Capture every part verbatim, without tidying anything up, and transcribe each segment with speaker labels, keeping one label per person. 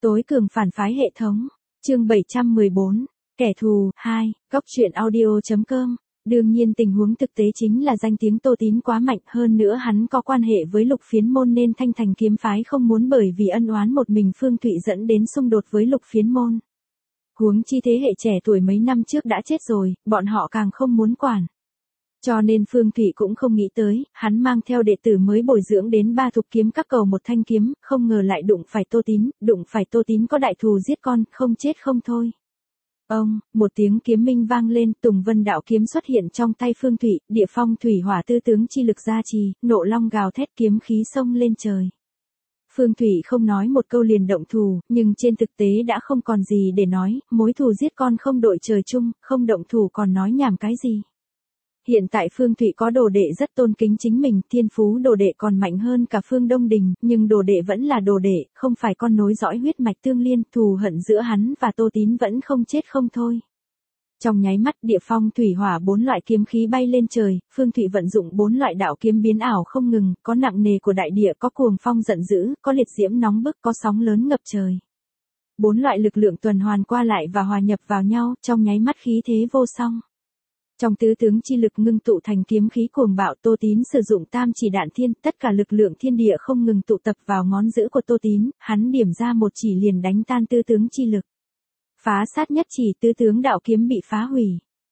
Speaker 1: Tối cường phản phái hệ thống. Chương bảy trăm mười bốn. Kẻ thù hai. Góc truyện audio chấm com. Đương nhiên tình huống thực tế chính là danh tiếng Tô Tín quá mạnh, hơn nữa hắn có quan hệ với Lục Phiến môn nên Thanh Thành kiếm phái không muốn bởi vì ân oán một mình Phương Thụy dẫn đến xung đột với Lục Phiến môn. Huống chi thế hệ trẻ tuổi mấy năm trước đã chết rồi, bọn họ càng không muốn quản. Cho nên Phương Thụy cũng không nghĩ tới, hắn mang theo đệ tử mới bồi dưỡng đến ba thục kiếm các cầu một thanh kiếm, không ngờ lại đụng phải Tô Tín, đụng phải Tô Tín có đại thù giết con, không chết không thôi. Ông, một tiếng kiếm minh vang lên, Tùng Vân đạo kiếm xuất hiện trong tay Phương Thụy, địa phong thủy hỏa tư tướng chi lực gia trì, nộ long gào thét kiếm khí xông lên trời. Phương Thụy không nói một câu liền động thù, nhưng trên thực tế đã không còn gì để nói, mối thù giết con không đội trời chung, không động thù còn nói nhảm cái gì. Hiện tại Phương Thụy có đồ đệ rất tôn kính chính mình, thiên phú đồ đệ còn mạnh hơn cả Phương Đông Đình, nhưng đồ đệ vẫn là đồ đệ, không phải con nối dõi huyết mạch tương liên, thù hận giữa hắn và Tô Tín vẫn không chết không thôi. Trong nháy mắt địa phong thủy hỏa bốn loại kiếm khí bay lên trời, Phương Thụy vận dụng bốn loại đạo kiếm biến ảo không ngừng, có nặng nề của đại địa, có cuồng phong giận dữ, có liệt diễm nóng bức, có sóng lớn ngập trời. Bốn loại lực lượng tuần hoàn qua lại và hòa nhập vào nhau, trong nháy mắt khí thế vô song. Trong tứ tướng chi lực ngưng tụ thành kiếm khí cuồng bạo, Tô Tín sử dụng tam chỉ đạn thiên, tất cả lực lượng thiên địa không ngừng tụ tập vào ngón giữa của Tô Tín, hắn điểm ra một chỉ liền đánh tan tứ tướng chi lực. Phá sát nhất chỉ, tứ tướng đạo kiếm bị phá hủy.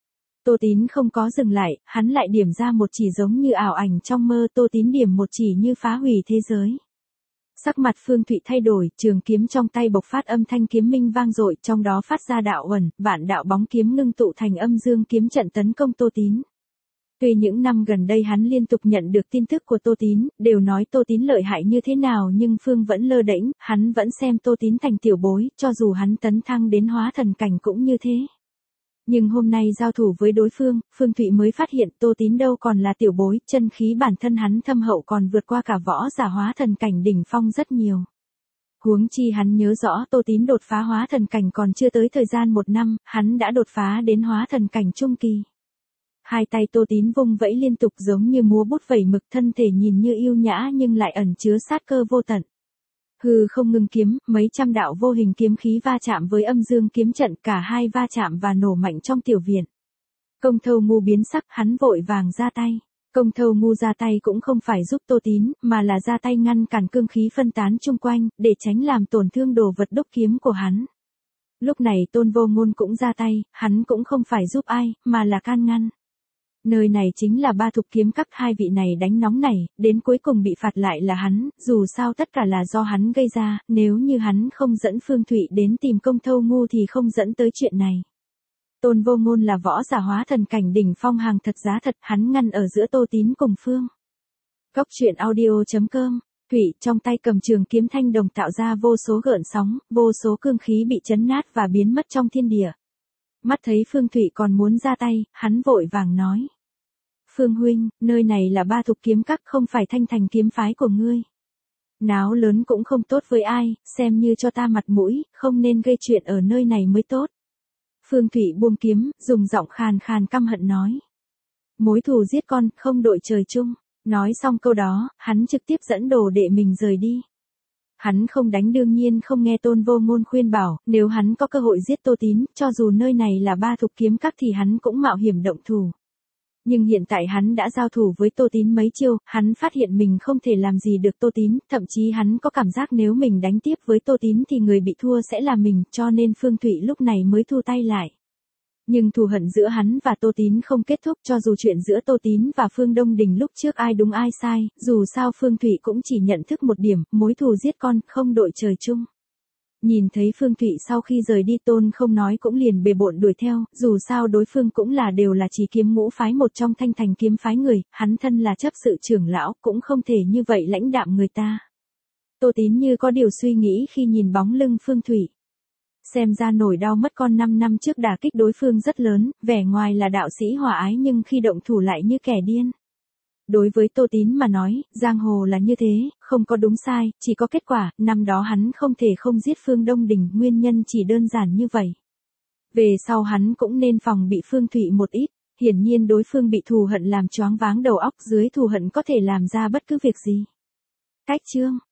Speaker 1: Tô Tín không có dừng lại, hắn lại điểm ra một chỉ giống như ảo ảnh trong mơ, Tô Tín điểm một chỉ như phá hủy thế giới. Sắc mặt Phương Thụy thay đổi, trường kiếm trong tay bộc phát âm thanh kiếm minh vang dội, trong đó phát ra đạo uẩn, vạn đạo bóng kiếm ngưng tụ thành âm dương kiếm trận tấn công Tô Tín. Tuy những năm gần đây hắn liên tục nhận được tin tức của Tô Tín, đều nói Tô Tín lợi hại như thế nào nhưng Phương vẫn lơ đễnh, hắn vẫn xem Tô Tín thành tiểu bối, cho dù hắn tấn thăng đến hóa thần cảnh cũng như thế. Nhưng hôm nay giao thủ với đối phương, Phương Thụy mới phát hiện Tô Tín đâu còn là tiểu bối, chân khí bản thân hắn thâm hậu còn vượt qua cả võ giả hóa thần cảnh đỉnh phong rất nhiều. Huống chi hắn nhớ rõ Tô Tín đột phá hóa thần cảnh còn chưa tới thời gian một năm, hắn đã đột phá đến hóa thần cảnh trung kỳ. Hai tay Tô Tín vung vẫy liên tục giống như múa bút vẩy mực, thân thể nhìn như yêu nhã nhưng lại ẩn chứa sát cơ vô tận. Hư không ngừng kiếm, mấy trăm đạo vô hình kiếm khí va chạm với âm dương kiếm trận, cả hai va chạm và nổ mạnh trong tiểu viện. Công Thâu Ngu biến sắc, hắn vội vàng ra tay. Công Thâu Ngu ra tay cũng không phải giúp Tô Tín, mà là ra tay ngăn cản cương khí phân tán chung quanh, để tránh làm tổn thương đồ vật đúc kiếm của hắn. Lúc này Tôn Vô Ngôn cũng ra tay, hắn cũng không phải giúp ai, mà là can ngăn. Nơi này chính là ba thục kiếm các, hai vị này đánh nóng nảy, đến cuối cùng bị phạt lại là hắn, dù sao tất cả là do hắn gây ra, nếu như hắn không dẫn Phương Thụy đến tìm Công Thâu Ngu thì không dẫn tới chuyện này. Tôn Vô Ngôn là võ giả hóa thần cảnh đỉnh phong hàng thật giá thật, hắn ngăn ở giữa Tô Tín cùng Phương. Góc truyện audio chấm com. Thụy trong tay cầm trường kiếm thanh đồng tạo ra vô số gợn sóng, vô số cương khí bị chấn nát và biến mất trong thiên địa. Mắt thấy Phương Thụy còn muốn ra tay, hắn vội vàng nói. Phương huynh, nơi này là ba thục kiếm các, không phải Thanh Thành kiếm phái của ngươi. Náo lớn cũng không tốt với ai, xem như cho ta mặt mũi, không nên gây chuyện ở nơi này mới tốt. Phương Thụy buông kiếm, dùng giọng khàn khàn căm hận nói. Mối thù giết con, không đội trời chung. Nói xong câu đó, hắn trực tiếp dẫn đồ đệ mình rời đi. Hắn không đánh đương nhiên không nghe Tôn Vô Ngôn khuyên bảo, nếu hắn có cơ hội giết Tô Tín, cho dù nơi này là ba thục kiếm các thì hắn cũng mạo hiểm động thủ. Nhưng hiện tại hắn đã giao thủ với Tô Tín mấy chiêu, hắn phát hiện mình không thể làm gì được Tô Tín, thậm chí hắn có cảm giác nếu mình đánh tiếp với Tô Tín thì người bị thua sẽ là mình, cho nên Phương Thụy lúc này mới thu tay lại. Nhưng thù hận giữa hắn và Tô Tín không kết thúc, cho dù chuyện giữa Tô Tín và Phương Đông Đình lúc trước ai đúng ai sai, dù sao Phương Thụy cũng chỉ nhận thức một điểm, mối thù giết con, không đội trời chung. Nhìn thấy Phương Thụy sau khi rời đi Tôn không nói cũng liền bề bộn đuổi theo, dù sao đối phương cũng là đều là chỉ kiếm ngũ phái một trong Thanh Thành kiếm phái người, hắn thân là chấp sự trưởng lão, cũng không thể như vậy lãnh đạm người ta. Tô Tín như có điều suy nghĩ khi nhìn bóng lưng Phương Thụy. Xem ra nỗi đau mất con năm năm trước đả kích đối phương rất lớn, vẻ ngoài là đạo sĩ hòa ái nhưng khi động thủ lại như kẻ điên. Đối với Tô Tín mà nói, giang hồ là như thế, không có đúng sai, chỉ có kết quả, năm đó hắn không thể không giết Phương Đông Đình, nguyên nhân chỉ đơn giản như vậy. Về sau hắn cũng nên phòng bị Phương Thụy một ít, hiển nhiên đối phương bị thù hận làm choáng váng đầu óc, dưới thù hận có thể làm ra bất cứ việc gì. Cách chương